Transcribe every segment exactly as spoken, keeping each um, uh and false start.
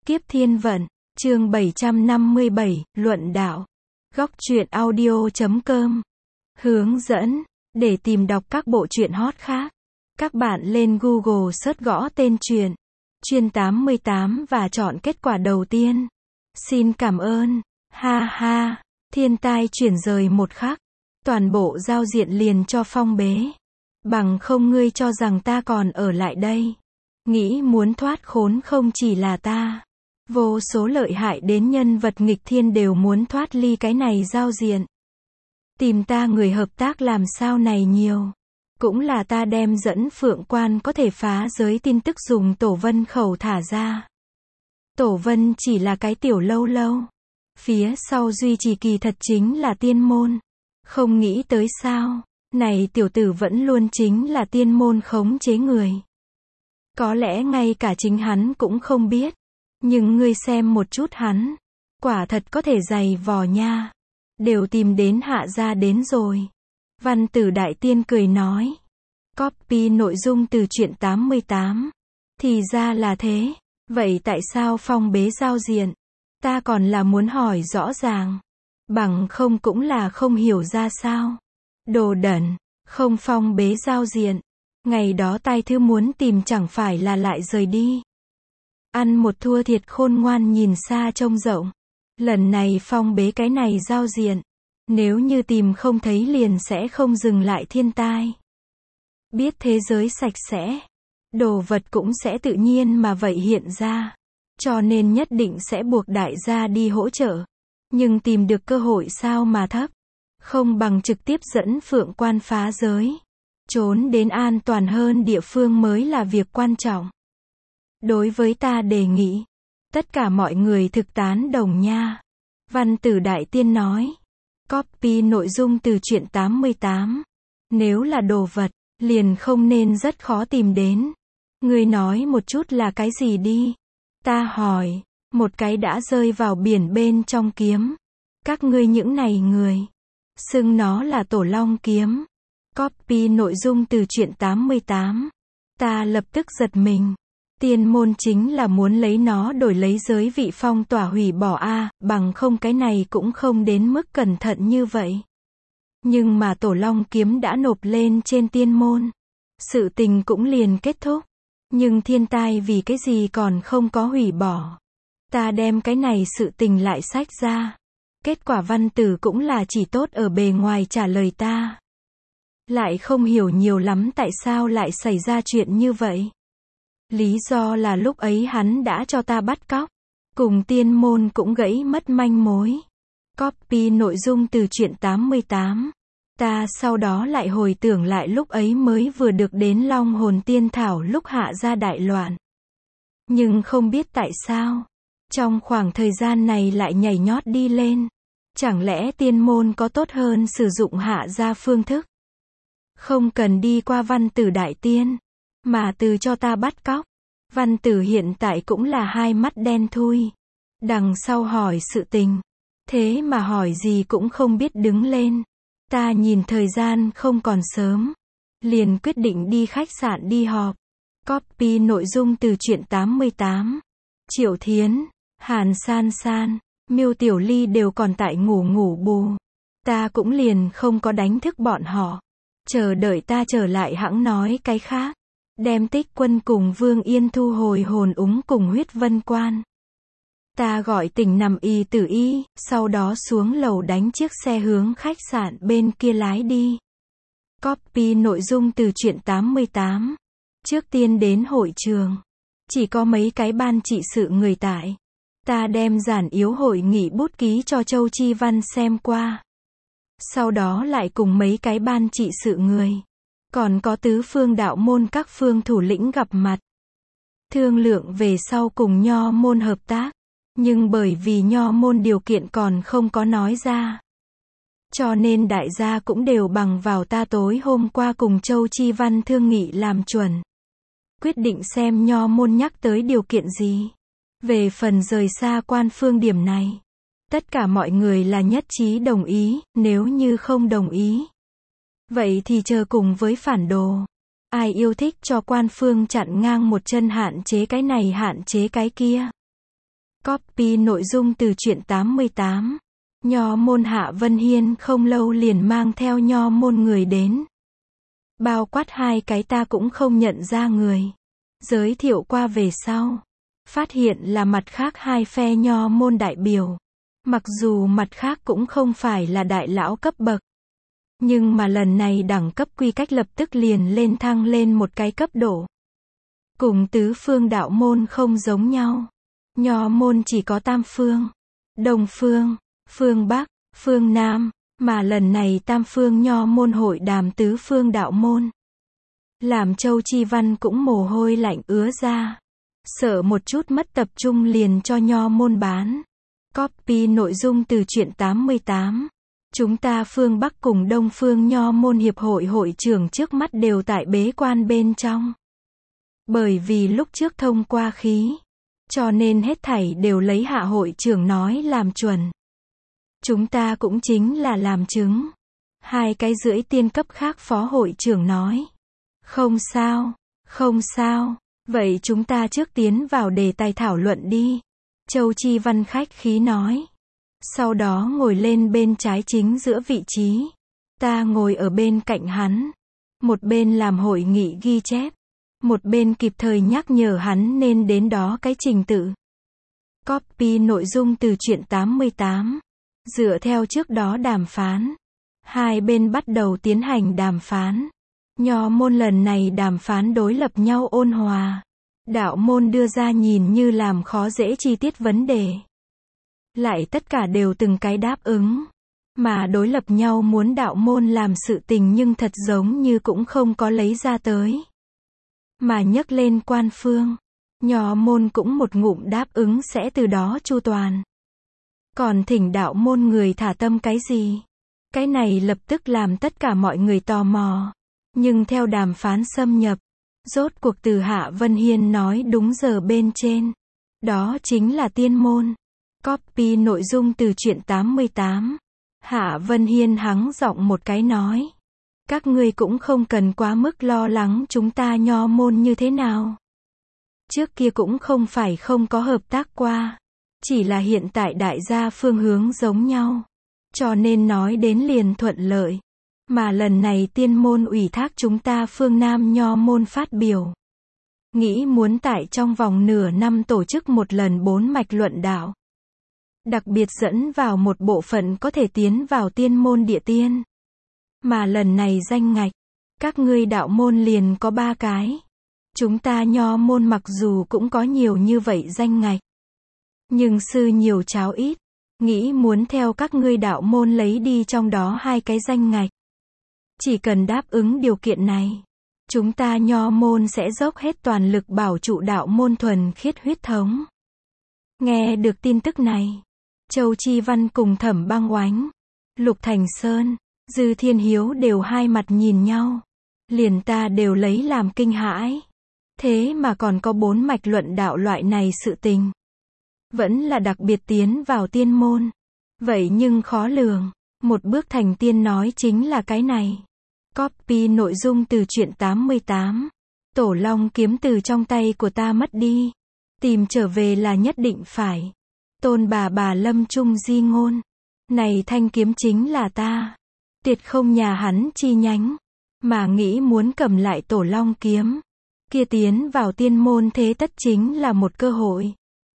Kiếp Thiên Vận, chương bảy trăm năm mươi bảy, Luận Đạo. Góc truyện audio chấm com. Hướng dẫn. Để tìm đọc các bộ truyện hot khác, các bạn lên Google search gõ tên truyện Chuyên tám mươi tám và chọn kết quả đầu tiên. Xin cảm ơn. Ha ha. Thiên tai chuyển rời một khắc, toàn bộ giao diện liền cho phong bế. Bằng không ngươi cho rằng ta còn ở lại đây. Nghĩ muốn thoát khốn không chỉ là ta. Vô số lợi hại đến nhân vật nghịch thiên đều muốn thoát ly cái này giao diện. Tìm ta người hợp tác làm sao này nhiều. Cũng là ta đem dẫn Phượng Quan có thể phá giới tin tức dùng Tổ Vân khẩu thả ra. Tổ Vân chỉ là cái tiểu lâu lâu. Phía sau duy trì kỳ thật chính là tiên môn. Không nghĩ tới sao. Này tiểu tử vẫn luôn chính là tiên môn khống chế người. Có lẽ ngay cả chính hắn cũng không biết. Nhưng ngươi xem một chút hắn. Quả thật có thể dày vò nha. Đều tìm đến hạ gia đến rồi. Văn Tử Đại Tiên cười nói. Copy nội dung từ truyện tám mươi tám. Thì ra là thế. Vậy tại sao phong bế giao diện? Ta còn là muốn hỏi rõ ràng. Bằng không cũng là không hiểu ra sao. Đồ đẩn. Không phong bế giao diện. Ngày đó tai thư muốn tìm chẳng phải là lại rời đi. Ăn một thua thiệt khôn ngoan nhìn xa trông rộng. Lần này phong bế cái này giao diện. Nếu như tìm không thấy liền sẽ không dừng lại thiên tai. Biết thế giới sạch sẽ. Đồ vật cũng sẽ tự nhiên mà vậy hiện ra. Cho nên nhất định sẽ buộc đại gia đi hỗ trợ. Nhưng tìm được cơ hội sao mà thấp. Không bằng trực tiếp dẫn Phượng Quan phá giới. Trốn đến an toàn hơn địa phương mới là việc quan trọng. Đối với ta đề nghị. Tất cả mọi người thực tán đồng nha. Văn Tử Đại Tiên nói. Copy nội dung từ truyện tám mươi tám. Nếu là đồ vật, liền không nên rất khó tìm đến. Ngươi nói một chút là cái gì đi. Ta hỏi. Một cái đã rơi vào biển bên trong kiếm. Các ngươi những này người. Xưng nó là Tổ Long kiếm. Copy nội dung từ truyện tám mươi tám. Ta lập tức giật mình. Tiên môn chính là muốn lấy nó đổi lấy giới vị phong tỏa hủy bỏ a, bằng không cái này cũng không đến mức cẩn thận như vậy. Nhưng mà Tổ Long kiếm đã nộp lên trên tiên môn. Sự tình cũng liền kết thúc. Nhưng thiên tai vì cái gì còn không có hủy bỏ. Ta đem cái này sự tình lại sách ra. Kết quả văn tử cũng là chỉ tốt ở bề ngoài trả lời ta. Lại không hiểu nhiều lắm tại sao lại xảy ra chuyện như vậy. Lý do là lúc ấy hắn đã cho ta bắt cóc. Cùng tiên môn cũng gãy mất manh mối. Copy nội dung từ truyện tám mươi tám. Ta sau đó lại hồi tưởng lại lúc ấy mới vừa được đến Long Hồn Tiên Thảo lúc hạ ra đại loạn. Nhưng không biết tại sao. Trong khoảng thời gian này lại nhảy nhót đi lên. Chẳng lẽ tiên môn có tốt hơn sử dụng hạ ra phương thức? Không cần đi qua Văn Tử Đại Tiên. Mà từ cho ta bắt cóc. Văn tử hiện tại cũng là hai mắt đen thui. Đằng sau hỏi sự tình. Thế mà hỏi gì cũng không biết đứng lên. Ta nhìn thời gian không còn sớm. Liền quyết định đi khách sạn đi họp. Copy nội dung từ truyện tám mươi tám. Triệu Thiến, Hàn San San, Miêu Tiểu Ly đều còn tại ngủ ngủ bù. Ta cũng liền không có đánh thức bọn họ. Chờ đợi ta trở lại hẵng nói cái khác. Đem Tích Quân cùng Vương Yên thu hồi hồn úng cùng huyết vân quan. Ta gọi tỉnh nằm y tử y, sau đó xuống lầu đánh chiếc xe hướng khách sạn bên kia lái đi. Copy nội dung từ truyện tám mươi tám. Trước tiên đến hội trường. Chỉ có mấy cái ban trị sự người tại. Ta đem giản yếu hội nghị bút ký cho Châu Chi Văn xem qua. Sau đó lại cùng mấy cái ban trị sự người. Còn có tứ phương đạo môn các phương thủ lĩnh gặp mặt. Thương lượng về sau cùng nho môn hợp tác. Nhưng bởi vì nho môn điều kiện còn không có nói ra. Cho nên đại gia cũng đều bằng vào ta tối hôm qua cùng Châu Chi Văn thương nghị làm chuẩn. Quyết định xem nho môn nhắc tới điều kiện gì. Về phần rời xa quan phương điểm này. Tất cả mọi người là nhất trí đồng ý, nếu như không đồng ý. Vậy thì chờ cùng với phản đồ. Ai yêu thích cho quan phương chặn ngang một chân hạn chế cái này hạn chế cái kia. Copy nội dung từ truyện tám mươi tám. Nho môn Hạ Vân Hiên không lâu liền mang theo nho môn người đến. Bao quát hai cái ta cũng không nhận ra người. Giới thiệu qua về sau. Phát hiện là mặt khác hai phe nho môn đại biểu. Mặc dù mặt khác cũng không phải là đại lão cấp bậc. Nhưng mà lần này đẳng cấp quy cách lập tức liền lên thăng lên một cái cấp độ. Cùng tứ phương đạo môn không giống nhau. Nho môn chỉ có tam phương. Đông phương, phương Bắc, phương Nam. Mà lần này tam phương nho môn hội đàm tứ phương đạo môn. Làm Châu Chi Văn cũng mồ hôi lạnh ứa ra. Sợ một chút mất tập trung liền cho nho môn bán. Copy nội dung từ truyện tám mươi tám. Chúng ta phương Bắc cùng Đông phương nho môn hiệp hội hội trưởng trước mắt đều tại bế quan bên trong. Bởi vì lúc trước thông qua khí. Cho nên hết thảy đều lấy hạ hội trưởng nói làm chuẩn. Chúng ta cũng chính là làm chứng. Hai cái rưỡi tiên cấp khác phó hội trưởng nói. Không sao, không sao. Vậy chúng ta trước tiến vào đề tài thảo luận đi. Châu Chi Văn khách khí nói. Sau đó ngồi lên bên trái chính giữa vị trí. Ta ngồi ở bên cạnh hắn. Một bên làm hội nghị ghi chép. Một bên kịp thời nhắc nhở hắn nên đến đó cái trình tự. Copy nội dung từ truyện tám mươi tám. Dựa theo trước đó đàm phán. Hai bên bắt đầu tiến hành đàm phán. Nho môn lần này đàm phán đối lập nhau ôn hòa. Đạo môn đưa ra nhìn như làm khó dễ chi tiết vấn đề. Lại tất cả đều từng cái đáp ứng. Mà đối lập nhau muốn đạo môn làm sự tình nhưng thật giống như cũng không có lấy ra tới. Mà nhắc lên quan phương. Nho môn cũng một ngụm đáp ứng sẽ từ đó chu toàn. Còn thỉnh đạo môn người thả tâm cái gì? Cái này lập tức làm tất cả mọi người tò mò. Nhưng theo đàm phán xâm nhập. Rốt cuộc từ Hạ Vân Hiên nói đúng giờ bên trên. Đó chính là tiên môn. Copy nội dung từ truyện tám mươi tám. Hạ Vân Hiên hắng giọng một cái nói. Các ngươi cũng không cần quá mức lo lắng chúng ta nho môn như thế nào. Trước kia cũng không phải không có hợp tác qua. Chỉ là hiện tại đại gia phương hướng giống nhau. Cho nên nói đến liền thuận lợi. Mà lần này tiên môn ủy thác chúng ta phương Nam nho môn phát biểu. Nghĩ muốn tại trong vòng nửa năm tổ chức một lần bốn mạch luận đạo. Đặc biệt dẫn vào một bộ phận có thể tiến vào tiên môn địa tiên. Mà lần này danh ngạch. Các ngươi đạo môn liền có ba cái. Chúng ta nho môn mặc dù cũng có nhiều như vậy danh ngạch. Nhưng sư nhiều cháo ít. Nghĩ muốn theo các ngươi đạo môn lấy đi trong đó hai cái danh ngạch. Chỉ cần đáp ứng điều kiện này. Chúng ta nho môn sẽ dốc hết toàn lực bảo trụ đạo môn thuần khiết huyết thống. Nghe được tin tức này. Châu Chi Văn cùng Thẩm Băng Oánh. Lục Thành Sơn. Dư Thiên Hiếu đều hai mặt nhìn nhau. Liền ta đều lấy làm kinh hãi. Thế mà còn có bốn mạch luận đạo loại này sự tình. Vẫn là đặc biệt tiến vào tiên môn. Vậy nhưng khó lường. Một bước thành tiên nói chính là cái này. Copy nội dung từ truyện tám mươi tám. Tổ Long kiếm từ trong tay của ta mất đi. Tìm trở về là nhất định phải. Tôn bà bà lâm trung di ngôn. Này thanh kiếm chính là ta. Tiệt không nhà hắn chi nhánh. Mà nghĩ muốn cầm lại Tổ Long kiếm. Kia tiến vào tiên môn thế tất chính là một cơ hội.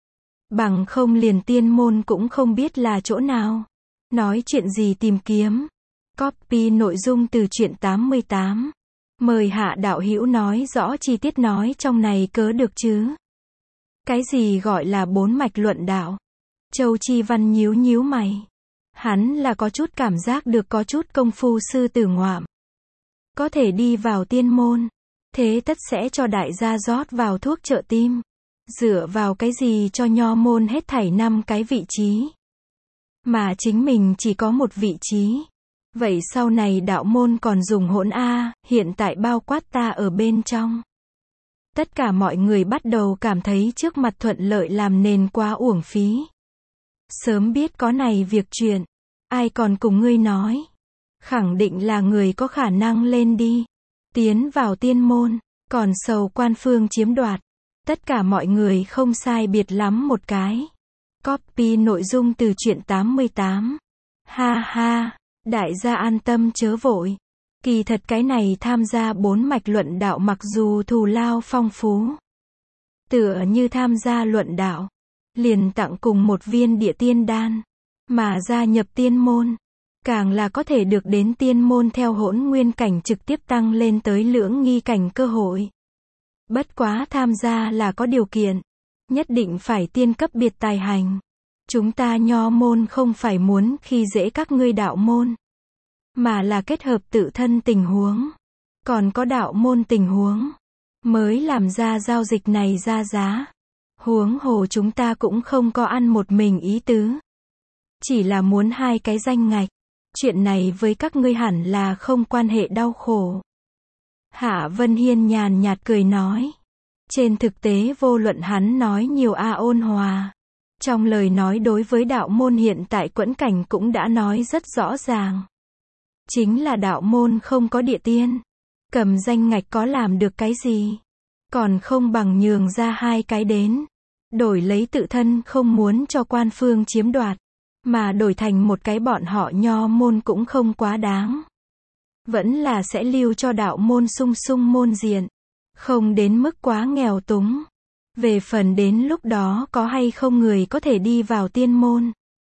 Bằng không liền tiên môn cũng không biết là chỗ nào. Nói chuyện gì tìm kiếm. Copy nội dung từ truyện tám mươi tám. Mời Hạ đạo hữu nói rõ chi tiết nói trong này cớ được chứ. Cái gì gọi là bốn mạch luận đạo? Châu Chi Văn nhíu nhíu mày. Hắn là có chút cảm giác được có chút công phu sư tử ngoạm. Có thể đi vào tiên môn. Thế tất sẽ cho đại gia rót vào thuốc trợ tim. Dựa vào cái gì cho nho môn hết thảy năm cái vị trí. Mà chính mình chỉ có một vị trí. Vậy sau này đạo môn còn dùng hỗn A, hiện tại bao quát ta ở bên trong. Tất cả mọi người bắt đầu cảm thấy trước mặt thuận lợi làm nền quá uổng phí. Sớm biết có này việc chuyện. Ai còn cùng ngươi nói. Khẳng định là người có khả năng lên đi. Tiến vào tiên môn. Còn sầu quan phương chiếm đoạt. Tất cả mọi người không sai biệt lắm một cái. Copy nội dung từ truyện tám mươi tám. Ha ha, đại gia an tâm chớ vội. Kỳ thật cái này tham gia bốn mạch luận đạo mặc dù thù lao phong phú. Tựa như tham gia luận đạo, liền tặng cùng một viên địa tiên đan, mà gia nhập tiên môn, càng là có thể được đến tiên môn theo hỗn nguyên cảnh trực tiếp tăng lên tới lưỡng nghi cảnh cơ hội. Bất quá tham gia là có điều kiện, nhất định phải tiên cấp biệt tài hành. Chúng ta nho môn không phải muốn khi dễ các ngươi đạo môn, mà là kết hợp tự thân tình huống, còn có đạo môn tình huống, mới làm ra giao dịch này ra giá. Huống hồ chúng ta cũng không có ăn một mình ý tứ, chỉ là muốn hai cái danh ngạch. Chuyện này với các ngươi hẳn là không quan hệ đau khổ. Hạ Vân Hiên nhàn nhạt cười nói. Trên thực tế vô luận hắn nói nhiều a ôn hòa, trong lời nói đối với đạo môn hiện tại quẫn cảnh cũng đã nói rất rõ ràng. Chính là đạo môn không có địa tiên, cầm danh ngạch có làm được cái gì, còn không bằng nhường ra hai cái đến, đổi lấy tự thân không muốn cho quan phương chiếm đoạt, mà đổi thành một cái bọn họ nho môn cũng không quá đáng. Vẫn là sẽ lưu cho đạo môn sung sung môn diện, không đến mức quá nghèo túng. Về phần đến lúc đó có hay không người có thể đi vào tiên môn,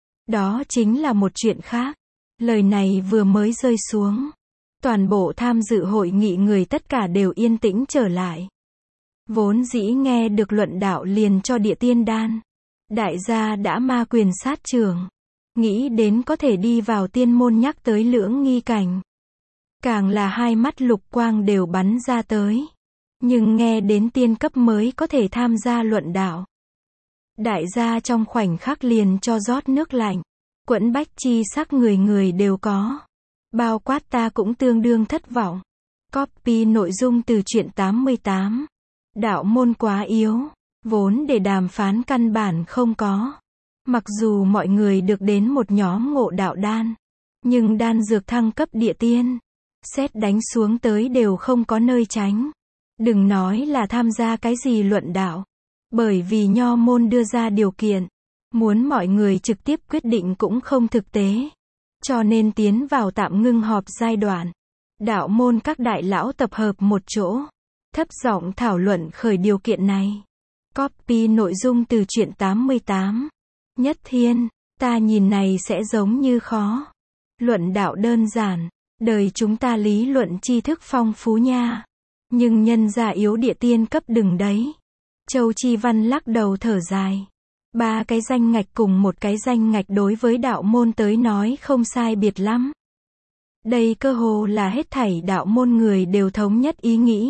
đó chính là một chuyện khác. Lời này vừa mới rơi xuống, toàn bộ tham dự hội nghị người tất cả đều yên tĩnh trở lại. Vốn dĩ nghe được luận đạo liền cho địa tiên đan, đại gia đã ma quyền sát trưởng, nghĩ đến có thể đi vào tiên môn nhắc tới lưỡng nghi cảnh, càng là hai mắt lục quang đều bắn ra tới. Nhưng nghe đến tiên cấp mới có thể tham gia luận đạo, đại gia trong khoảnh khắc liền cho rót nước lạnh. Quẫn bách chi sắc người người đều có, bao quát ta cũng tương đương thất vọng. Copy nội dung từ truyện tám mươi tám. Đạo môn quá yếu, vốn để đàm phán căn bản không có. Mặc dù mọi người được đến một nhóm ngộ đạo đan, nhưng đan dược thăng cấp địa tiên, xét đánh xuống tới đều không có nơi tránh. Đừng nói là tham gia cái gì luận đạo, bởi vì nho môn đưa ra điều kiện, muốn mọi người trực tiếp quyết định cũng không thực tế. Cho nên tiến vào tạm ngưng họp giai đoạn, đạo môn các đại lão tập hợp một chỗ, thấp giọng thảo luận khởi điều kiện này. Copy nội dung từ truyện tám mươi tám. Nhất Thiên, ta nhìn này sẽ giống như khó. Luận đạo đơn giản, đời chúng ta lý luận tri thức phong phú nha. Nhưng nhân gia yếu địa tiên cấp đừng đấy. Châu Chi Văn lắc đầu thở dài. Ba cái danh ngạch cùng một cái danh ngạch đối với đạo môn tới nói không sai biệt lắm. Đây cơ hồ là hết thảy đạo môn người đều thống nhất ý nghĩ.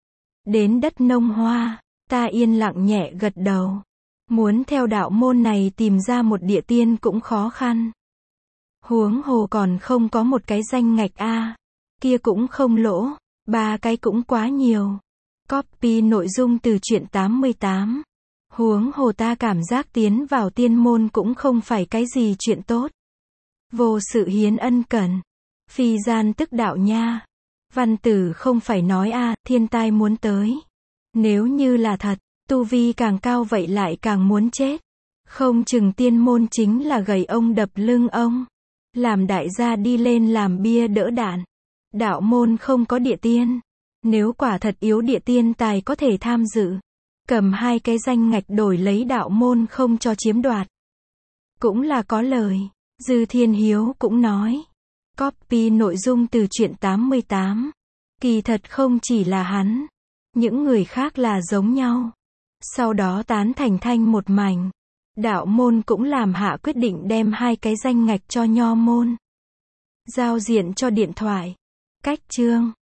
Đến đất nông hoa, ta yên lặng nhẹ gật đầu. Muốn theo đạo môn này tìm ra một địa tiên cũng khó khăn. Huống hồ còn không có một cái danh ngạch a, kia cũng không lỗ, ba cái cũng quá nhiều. Copy nội dung từ truyện tám mươi tám. Huống hồ ta cảm giác tiến vào tiên môn cũng không phải cái gì chuyện tốt. Vô sự hiến ân cần, phi gian tức đạo nha. Văn tử không phải nói a, thiên tai muốn tới. Nếu như là thật, tu vi càng cao vậy lại càng muốn chết. Không chừng tiên môn chính là gầy ông đập lưng ông, làm đại gia đi lên làm bia đỡ đạn. Đạo môn không có địa tiên, nếu quả thật yếu địa tiên tài có thể tham dự, cầm hai cái danh ngạch đổi lấy đạo môn không cho chiếm đoạt, cũng là có lời. Dư Thiên Hiếu cũng nói. Copy nội dung từ truyện tám mươi tám. Kỳ thật không chỉ là hắn, những người khác là giống nhau. Sau đó tán thành thanh một mảnh. Đạo môn cũng làm hạ quyết định đem hai cái danh ngạch cho nho môn, giao diện cho điện thoại. Cách chương